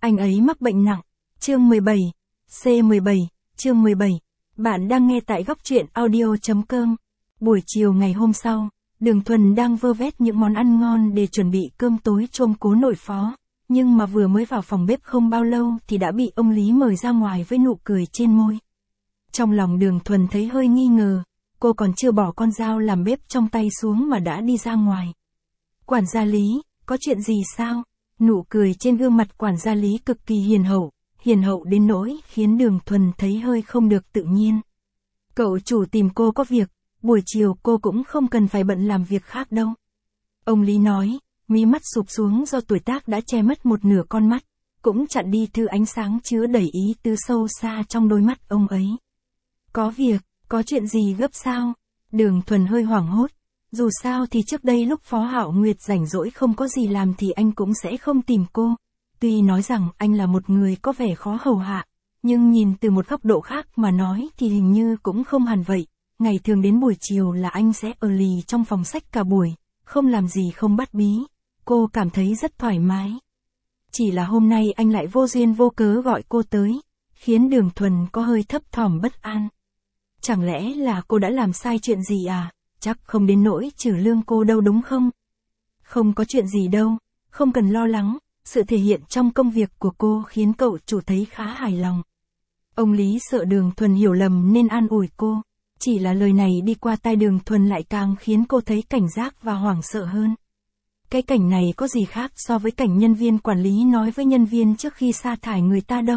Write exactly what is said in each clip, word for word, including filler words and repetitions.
anh ấy mắc bệnh nặng. Chương mười bảy. C mười bảy. Chương mười bảy. Bạn đang nghe tại góc truyện audio.com. Buổi chiều ngày hôm sau, Đường Thuần đang vơ vét những món ăn ngon để chuẩn bị cơm tối chôm cố nội Phó. Nhưng mà vừa mới vào phòng bếp không bao lâu thì đã bị ông Lý mời ra ngoài với nụ cười trên môi. Trong lòng Đường Thuần thấy hơi nghi ngờ, cô còn chưa bỏ con dao làm bếp trong tay xuống mà đã đi ra ngoài. Quản gia Lý, có chuyện gì sao? Nụ cười trên gương mặt quản gia Lý cực kỳ hiền hậu, hiền hậu đến nỗi khiến Đường Thuần thấy hơi không được tự nhiên. Cậu chủ tìm cô có việc, buổi chiều cô cũng không cần phải bận làm việc khác đâu. Ông Lý nói, mí mắt sụp xuống do tuổi tác đã che mất một nửa con mắt, cũng chặn đi thứ ánh sáng chứa đầy ý tứ sâu xa trong đôi mắt ông ấy. Có việc, có chuyện gì gấp sao? Đường Thuần hơi hoảng hốt. Dù sao thì trước đây lúc Phó Hạo Nguyệt rảnh rỗi không có gì làm thì anh cũng sẽ không tìm cô. Tuy nói rằng anh là một người có vẻ khó hầu hạ, nhưng nhìn từ một góc độ khác mà nói thì hình như cũng không hẳn vậy. Ngày thường đến buổi chiều là anh sẽ ở lì trong phòng sách cả buổi, không làm gì không bắt bí. Cô cảm thấy rất thoải mái. Chỉ là hôm nay anh lại vô duyên vô cớ gọi cô tới, khiến Đường Thuần có hơi thấp thỏm bất an. Chẳng lẽ là cô đã làm sai chuyện gì à? Chắc không đến nỗi trừ lương cô đâu đúng không? Không có chuyện gì đâu, không cần lo lắng, sự thể hiện trong công việc của cô khiến cậu chủ thấy khá hài lòng. Ông Lý sợ Đường Thuần hiểu lầm nên an ủi cô, chỉ là lời này đi qua tai Đường Thuần lại càng khiến cô thấy cảnh giác và hoảng sợ hơn. Cái cảnh này có gì khác so với cảnh nhân viên quản lý nói với nhân viên trước khi sa thải người ta đâu.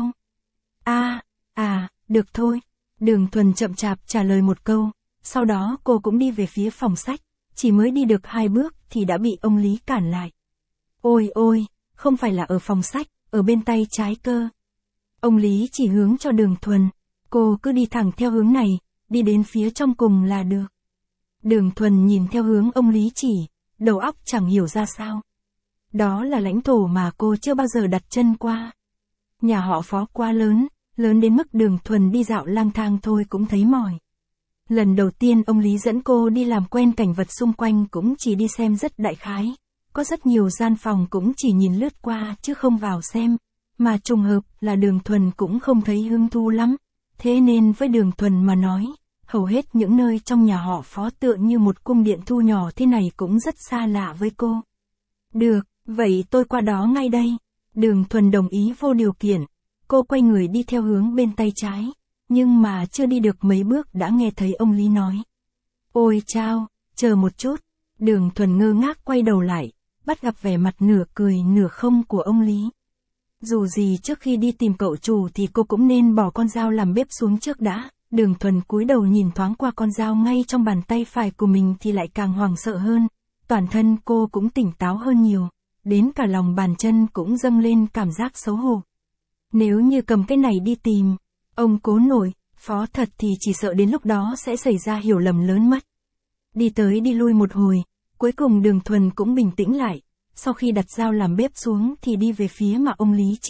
À, à, được thôi. Đường Thuần chậm chạp trả lời một câu, sau đó cô cũng đi về phía phòng sách, chỉ mới đi được hai bước thì đã bị ông Lý cản lại. Ôi ôi, không phải là ở phòng sách, ở bên tay trái cơ. Ông Lý chỉ hướng cho Đường Thuần, cô cứ đi thẳng theo hướng này, đi đến phía trong cùng là được. Đường Thuần nhìn theo hướng ông Lý chỉ, đầu óc chẳng hiểu ra sao. Đó là lãnh thổ mà cô chưa bao giờ đặt chân qua. Nhà họ Phó quá lớn, lớn đến mức Đường Thuần đi dạo lang thang thôi cũng thấy mỏi. Lần đầu tiên ông Lý dẫn cô đi làm quen cảnh vật xung quanh cũng chỉ đi xem rất đại khái. Có rất nhiều gian phòng cũng chỉ nhìn lướt qua chứ không vào xem. Mà trùng hợp là Đường Thuần cũng không thấy hứng thú lắm. Thế nên với Đường Thuần mà nói, hầu hết những nơi trong nhà họ Phó tựa như một cung điện thu nhỏ thế này cũng rất xa lạ với cô. Được, vậy tôi qua đó ngay đây. Đường Thuần đồng ý vô điều kiện. Cô quay người đi theo hướng bên tay trái. Nhưng mà chưa đi được mấy bước đã nghe thấy ông Lý nói. Ôi chao, chờ một chút. Đường Thuần ngơ ngác quay đầu lại, bắt gặp vẻ mặt nửa cười nửa không của ông Lý. Dù gì trước khi đi tìm cậu chủ thì cô cũng nên bỏ con dao làm bếp xuống trước đã. Đường Thuần cúi đầu nhìn thoáng qua con dao ngay trong bàn tay phải của mình thì lại càng hoảng sợ hơn. Toàn thân cô cũng tỉnh táo hơn nhiều, đến cả lòng bàn chân cũng dâng lên cảm giác xấu hổ. Nếu như cầm cái này đi tìm ông cố nội Phó thật thì chỉ sợ đến lúc đó sẽ xảy ra hiểu lầm lớn mất. Đi tới đi lui một hồi, cuối cùng Đường Thuần cũng bình tĩnh lại, sau khi đặt dao làm bếp xuống thì đi về phía mà ông Lý chỉ.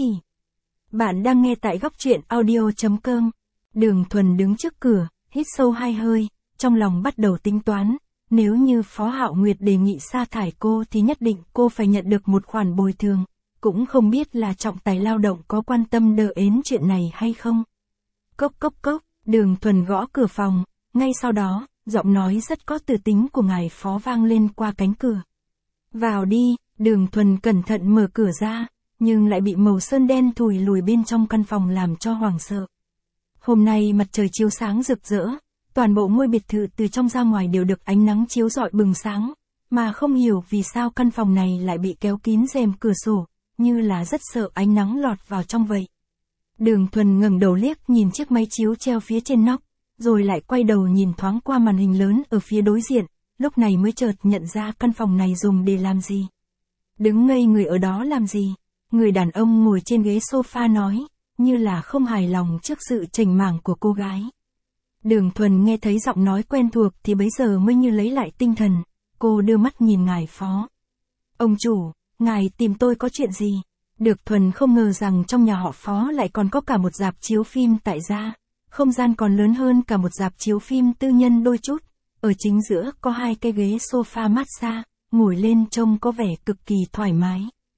Bạn đang nghe tại góc truyện audio.com. Đường Thuần đứng trước cửa, hít sâu hai hơi, trong lòng bắt đầu tính toán, nếu như Phó Hạo Nguyệt đề nghị sa thải cô thì nhất định cô phải nhận được một khoản bồi thường, cũng không biết là trọng tài lao động có quan tâm đỡ ến chuyện này hay không. Cốc cốc cốc, Đường Thuần gõ cửa phòng, ngay sau đó, giọng nói rất có từ tính của ngài Phó vang lên qua cánh cửa. Vào đi, Đường Thuần cẩn thận mở cửa ra, nhưng lại bị màu sơn đen thùi lùi bên trong căn phòng làm cho hoảng sợ. Hôm nay mặt trời chiếu sáng rực rỡ, toàn bộ ngôi biệt thự từ trong ra ngoài đều được ánh nắng chiếu rọi bừng sáng, mà không hiểu vì sao căn phòng này lại bị kéo kín rèm cửa sổ, như là rất sợ ánh nắng lọt vào trong vậy. Đường Thuần ngẩng đầu liếc nhìn chiếc máy chiếu treo phía trên nóc, rồi lại quay đầu nhìn thoáng qua màn hình lớn ở phía đối diện, lúc này mới chợt nhận ra căn phòng này dùng để làm gì. Đứng ngây người ở đó làm gì? Người đàn ông ngồi trên ghế sofa nói, như là không hài lòng trước sự chểnh mảng của cô gái. Đường Thuần nghe thấy giọng nói quen thuộc thì bấy giờ mới như lấy lại tinh thần, cô đưa mắt nhìn ngài Phó. Ông chủ, ngài tìm tôi có chuyện gì? Đường Thuần không ngờ rằng trong nhà họ Phó lại còn có cả một rạp chiếu phim tại gia, không gian còn lớn hơn cả một rạp chiếu phim tư nhân đôi chút, ở chính giữa có hai cái ghế sofa massage, ngồi lên trông có vẻ cực kỳ thoải mái.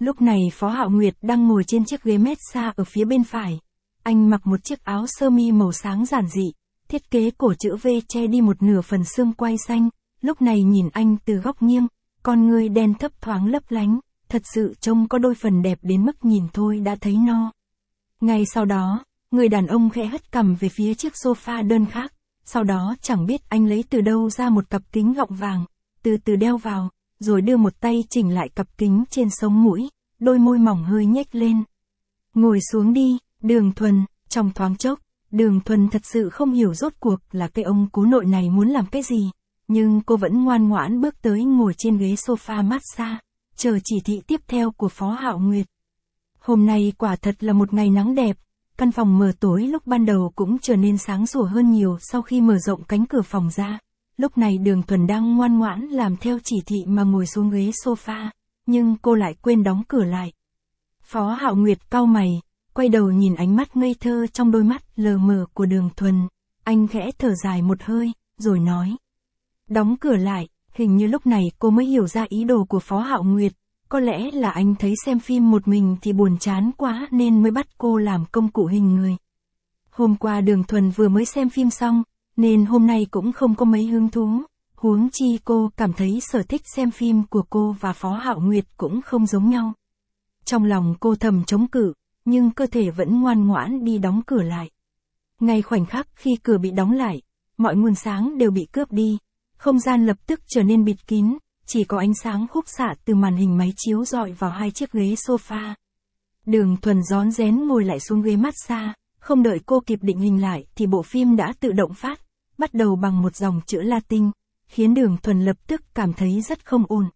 Lúc này Phó Hạo Nguyệt đang ngồi trên chiếc ghế massage ở phía bên phải. Anh mặc một chiếc áo sơ mi màu sáng giản dị, thiết kế cổ chữ V che đi một nửa phần xương quai xanh, lúc này nhìn anh từ góc nghiêng, con ngươi đen thấp thoáng lấp lánh, thật sự trông có đôi phần đẹp đến mức nhìn thôi đã thấy no. Ngay sau đó, người đàn ông khẽ hất cằm về phía chiếc sofa đơn khác, sau đó chẳng biết anh lấy từ đâu ra một cặp kính gọng vàng, từ từ đeo vào, rồi đưa một tay chỉnh lại cặp kính trên sống mũi, đôi môi mỏng hơi nhếch lên. Ngồi xuống đi, Đường Thuần. Trong thoáng chốc, Đường Thuần thật sự không hiểu rốt cuộc là cái ông cú nội này muốn làm cái gì, nhưng cô vẫn ngoan ngoãn bước tới ngồi trên ghế sofa massage, chờ chỉ thị tiếp theo của Phó Hạo Nguyệt. Hôm nay quả thật là một ngày nắng đẹp, căn phòng mờ tối lúc ban đầu cũng trở nên sáng sủa hơn nhiều sau khi mở rộng cánh cửa phòng ra. Lúc này Đường Thuần đang ngoan ngoãn làm theo chỉ thị mà ngồi xuống ghế sofa, nhưng cô lại quên đóng cửa lại. Phó Hạo Nguyệt cau mày, quay đầu nhìn ánh mắt ngây thơ trong đôi mắt lờ mờ của Đường Thuần, anh khẽ thở dài một hơi, rồi nói. Đóng cửa lại, hình như lúc này cô mới hiểu ra ý đồ của Phó Hạo Nguyệt, có lẽ là anh thấy xem phim một mình thì buồn chán quá nên mới bắt cô làm công cụ hình người. Hôm qua Đường Thuần vừa mới xem phim xong, nên hôm nay cũng không có mấy hứng thú, huống chi cô cảm thấy sở thích xem phim của cô và Phó Hạo Nguyệt cũng không giống nhau. Trong lòng cô thầm chống cự, nhưng cơ thể vẫn ngoan ngoãn đi đóng cửa lại. Ngay khoảnh khắc khi cửa bị đóng lại, mọi nguồn sáng đều bị cướp đi, không gian lập tức trở nên bịt kín, chỉ có ánh sáng khúc xạ từ màn hình máy chiếu dọi vào hai chiếc ghế sofa. Đường Thuần rón rén ngồi lại xuống ghế massage, không đợi cô kịp định hình lại thì bộ phim đã tự động phát, bắt đầu bằng một dòng chữ Latin, khiến Đường Thuần lập tức cảm thấy rất không ổn.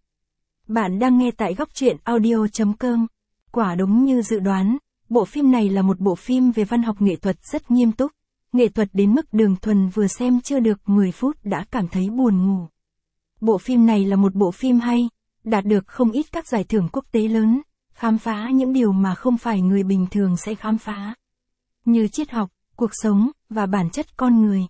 Bạn đang nghe tại góc truyện audio chấm com. Quả đúng như dự đoán, bộ phim này là một bộ phim về văn học nghệ thuật rất nghiêm túc, nghệ thuật đến mức Đường Thuần vừa xem chưa được mười phút đã cảm thấy buồn ngủ. Bộ phim này là một bộ phim hay, đạt được không ít các giải thưởng quốc tế lớn, khám phá những điều mà không phải người bình thường sẽ khám phá, như triết học, cuộc sống, và bản chất con người.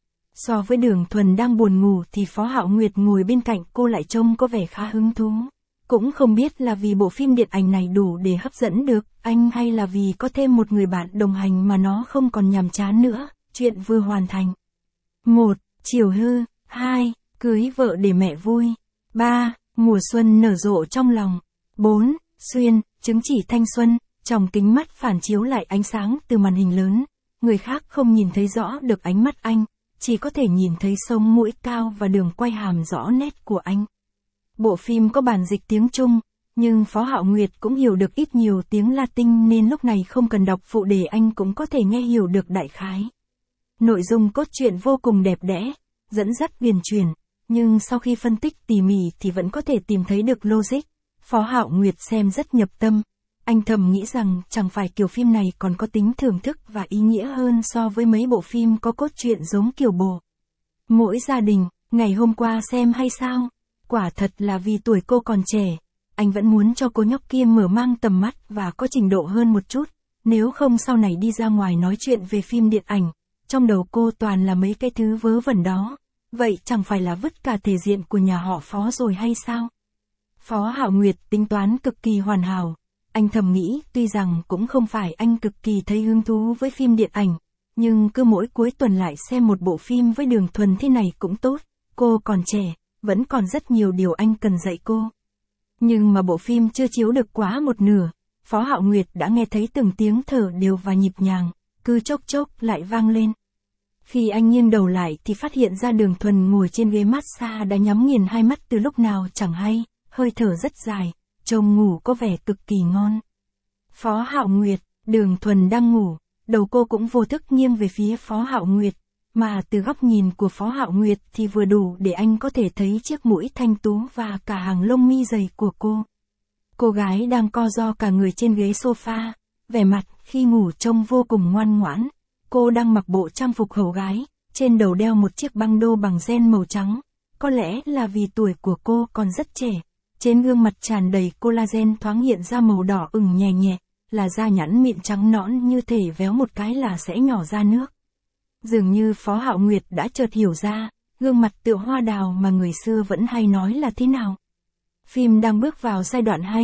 So với Đường Thuần đang buồn ngủ thì Phó Hạo Nguyệt ngồi bên cạnh cô lại trông có vẻ khá hứng thú. Cũng không biết là vì bộ phim điện ảnh này đủ để hấp dẫn được anh hay là vì có thêm một người bạn đồng hành mà nó không còn nhàm chán nữa. Chuyện vừa hoàn thành. một. Chiều hư. hai. Cưới vợ để mẹ vui. ba. Mùa xuân nở rộ trong lòng. bốn. Xuyên, chứng chỉ thanh xuân. Trong kính mắt phản chiếu lại ánh sáng từ màn hình lớn. Người khác không nhìn thấy rõ được ánh mắt anh, chỉ có thể nhìn thấy sống mũi cao và đường quay hàm rõ nét của anh. Bộ phim có bản dịch tiếng Trung, nhưng Phó Hạo Nguyệt cũng hiểu được ít nhiều tiếng Latin nên lúc này không cần đọc phụ đề anh cũng có thể nghe hiểu được đại khái. Nội dung cốt truyện vô cùng đẹp đẽ, dẫn dắt huyền chuyển, nhưng sau khi phân tích tỉ mỉ thì vẫn có thể tìm thấy được logic. Phó Hạo Nguyệt xem rất nhập tâm. Anh thầm nghĩ rằng chẳng phải kiểu phim này còn có tính thưởng thức và ý nghĩa hơn so với mấy bộ phim có cốt truyện giống kiểu Bồ Mỗi Gia Đình, ngày hôm qua xem hay sao? Quả thật là vì tuổi cô còn trẻ, anh vẫn muốn cho cô nhóc kia mở mang tầm mắt và có trình độ hơn một chút, nếu không sau này đi ra ngoài nói chuyện về phim điện ảnh, trong đầu cô toàn là mấy cái thứ vớ vẩn đó, vậy chẳng phải là vứt cả thể diện của nhà họ Phó rồi hay sao? Phó Hạo Nguyệt tính toán cực kỳ hoàn hảo, anh thầm nghĩ tuy rằng cũng không phải anh cực kỳ thấy hứng thú với phim điện ảnh, nhưng cứ mỗi cuối tuần lại xem một bộ phim với Đường Thuần thế này cũng tốt, cô còn trẻ, vẫn còn rất nhiều điều anh cần dạy cô. Nhưng mà bộ phim chưa chiếu được quá một nửa, Phó Hạo Nguyệt đã nghe thấy từng tiếng thở đều và nhịp nhàng, cứ chốc chốc lại vang lên. Khi anh nghiêng đầu lại thì phát hiện ra Đường Thuần ngồi trên ghế massage đã nhắm nghiền hai mắt từ lúc nào chẳng hay, hơi thở rất dài, trông ngủ có vẻ cực kỳ ngon. Phó Hạo Nguyệt, Đường Thuần đang ngủ, đầu cô cũng vô thức nghiêng về phía Phó Hạo Nguyệt, mà từ góc nhìn của Phó Hạo Nguyệt thì vừa đủ để anh có thể thấy chiếc mũi thanh tú và cả hàng lông mi dày của cô. Cô gái đang co ro cả người trên ghế sofa, vẻ mặt khi ngủ trông vô cùng ngoan ngoãn. Cô đang mặc bộ trang phục hầu gái, trên đầu đeo một chiếc băng đô bằng ren màu trắng. Có lẽ là vì tuổi của cô còn rất trẻ. Trên gương mặt tràn đầy collagen thoáng hiện ra màu đỏ ửng nhẹ nhẹ, là da nhẵn mịn trắng nõn như thể véo một cái là sẽ nhỏ ra nước. Dường như Phó Hạo Nguyệt đã chợt hiểu ra, gương mặt tựa hoa đào mà người xưa vẫn hay nói là thế nào. Phim đang bước vào giai đoạn hay,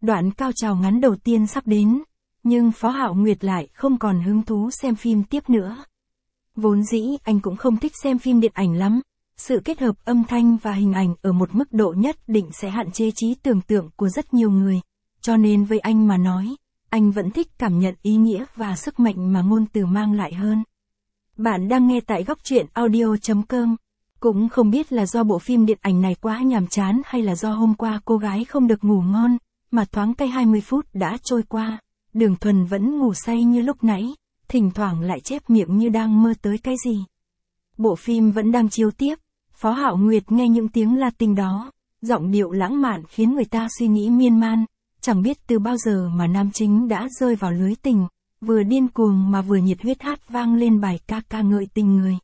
Đoạn cao trào ngắn đầu tiên sắp đến, nhưng Phó Hạo Nguyệt lại không còn hứng thú xem phim tiếp nữa. Vốn dĩ anh cũng không thích xem phim điện ảnh lắm, sự kết hợp âm thanh và hình ảnh ở một mức độ nhất định sẽ hạn chế trí tưởng tượng của rất nhiều người, cho nên với anh mà nói, anh vẫn thích cảm nhận ý nghĩa và sức mạnh mà ngôn từ mang lại hơn. Bạn đang nghe tại góc truyện audio chấm com. Cũng không biết là do bộ phim điện ảnh này quá nhàm chán hay là do hôm qua cô gái không được ngủ ngon, mà thoáng cái hai mươi phút đã trôi qua, Đường Thuần vẫn ngủ say như lúc nãy, thỉnh thoảng lại chép miệng như đang mơ tới cái gì. Bộ phim vẫn đang chiếu tiếp, Phó Hạo Nguyệt nghe những tiếng Latin đó, giọng điệu lãng mạn khiến người ta suy nghĩ miên man, chẳng biết từ bao giờ mà nam chính đã rơi vào lưới tình, vừa điên cuồng mà vừa nhiệt huyết hát vang lên bài ca ca ngợi tình người.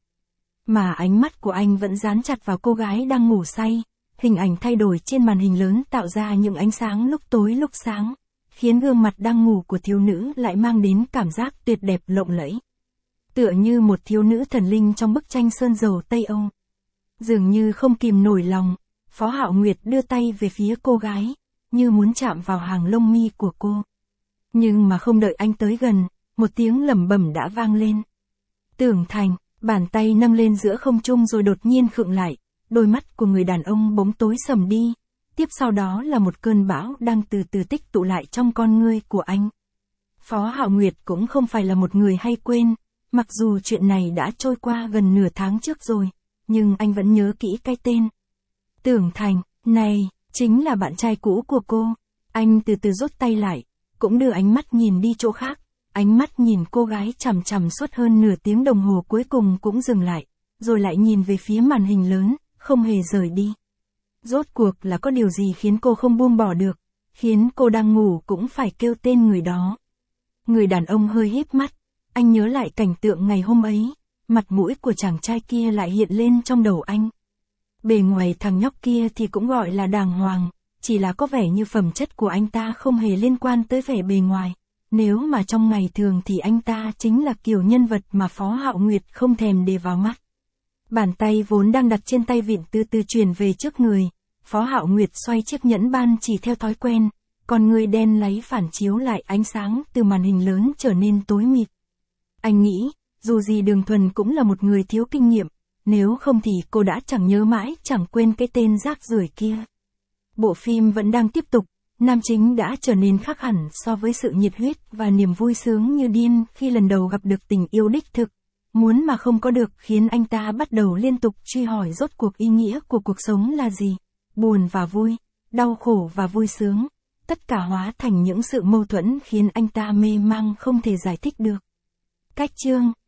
Mà ánh mắt của anh vẫn dán chặt vào cô gái đang ngủ say, hình ảnh thay đổi trên màn hình lớn tạo ra những ánh sáng lúc tối lúc sáng, khiến gương mặt đang ngủ của thiếu nữ lại mang đến cảm giác tuyệt đẹp lộng lẫy. Tựa như một thiếu nữ thần linh trong bức tranh sơn dầu Tây Âu. Dường như không kìm nổi lòng, Phó Hạo Nguyệt đưa tay về phía cô gái, như muốn chạm vào hàng lông mi của cô. Nhưng mà không đợi anh tới gần, một tiếng lẩm bẩm đã vang lên. Tưởng Thành, bàn tay nâng lên giữa không trung rồi đột nhiên khựng lại, đôi mắt của người đàn ông bỗng tối sầm đi, tiếp sau đó là một cơn bão đang từ từ tích tụ lại trong con ngươi của anh. Phó Hạo Nguyệt cũng không phải là một người hay quên, mặc dù chuyện này đã trôi qua gần nửa tháng trước rồi, nhưng anh vẫn nhớ kỹ cái tên. Tưởng Thành, này, chính là bạn trai cũ của cô. Anh từ từ rút tay lại, cũng đưa ánh mắt nhìn đi chỗ khác, ánh mắt nhìn cô gái chằm chằm suốt hơn nửa tiếng đồng hồ cuối cùng cũng dừng lại, rồi lại nhìn về phía màn hình lớn, không hề rời đi. Rốt cuộc là có điều gì khiến cô không buông bỏ được, khiến cô đang ngủ cũng phải kêu tên người đó. Người đàn ông hơi híp mắt, anh nhớ lại cảnh tượng ngày hôm ấy, mặt mũi của chàng trai kia lại hiện lên trong đầu anh. Bề ngoài thằng nhóc kia thì cũng gọi là đàng hoàng, chỉ là có vẻ như phẩm chất của anh ta không hề liên quan tới vẻ bề ngoài. Nếu mà trong ngày thường thì anh ta chính là kiểu nhân vật mà Phó Hạo Nguyệt không thèm để vào mắt. Bàn tay vốn đang đặt trên tay vịn từ từ chuyển về trước người, Phó Hạo Nguyệt xoay chiếc nhẫn ban chỉ theo thói quen, còn người đen lấy phản chiếu lại ánh sáng từ màn hình lớn trở nên tối mịt. Anh nghĩ, dù gì Đường Thuần cũng là một người thiếu kinh nghiệm, nếu không thì cô đã chẳng nhớ mãi chẳng quên cái tên rác rưởi kia. Bộ phim vẫn đang tiếp tục, nam chính đã trở nên khác hẳn so với sự nhiệt huyết và niềm vui sướng như điên khi lần đầu gặp được tình yêu đích thực. Muốn mà không có được khiến anh ta bắt đầu liên tục truy hỏi rốt cuộc ý nghĩa của cuộc sống là gì. Buồn và vui, đau khổ và vui sướng, tất cả hóa thành những sự mâu thuẫn khiến anh ta mê mang không thể giải thích được. Cách chương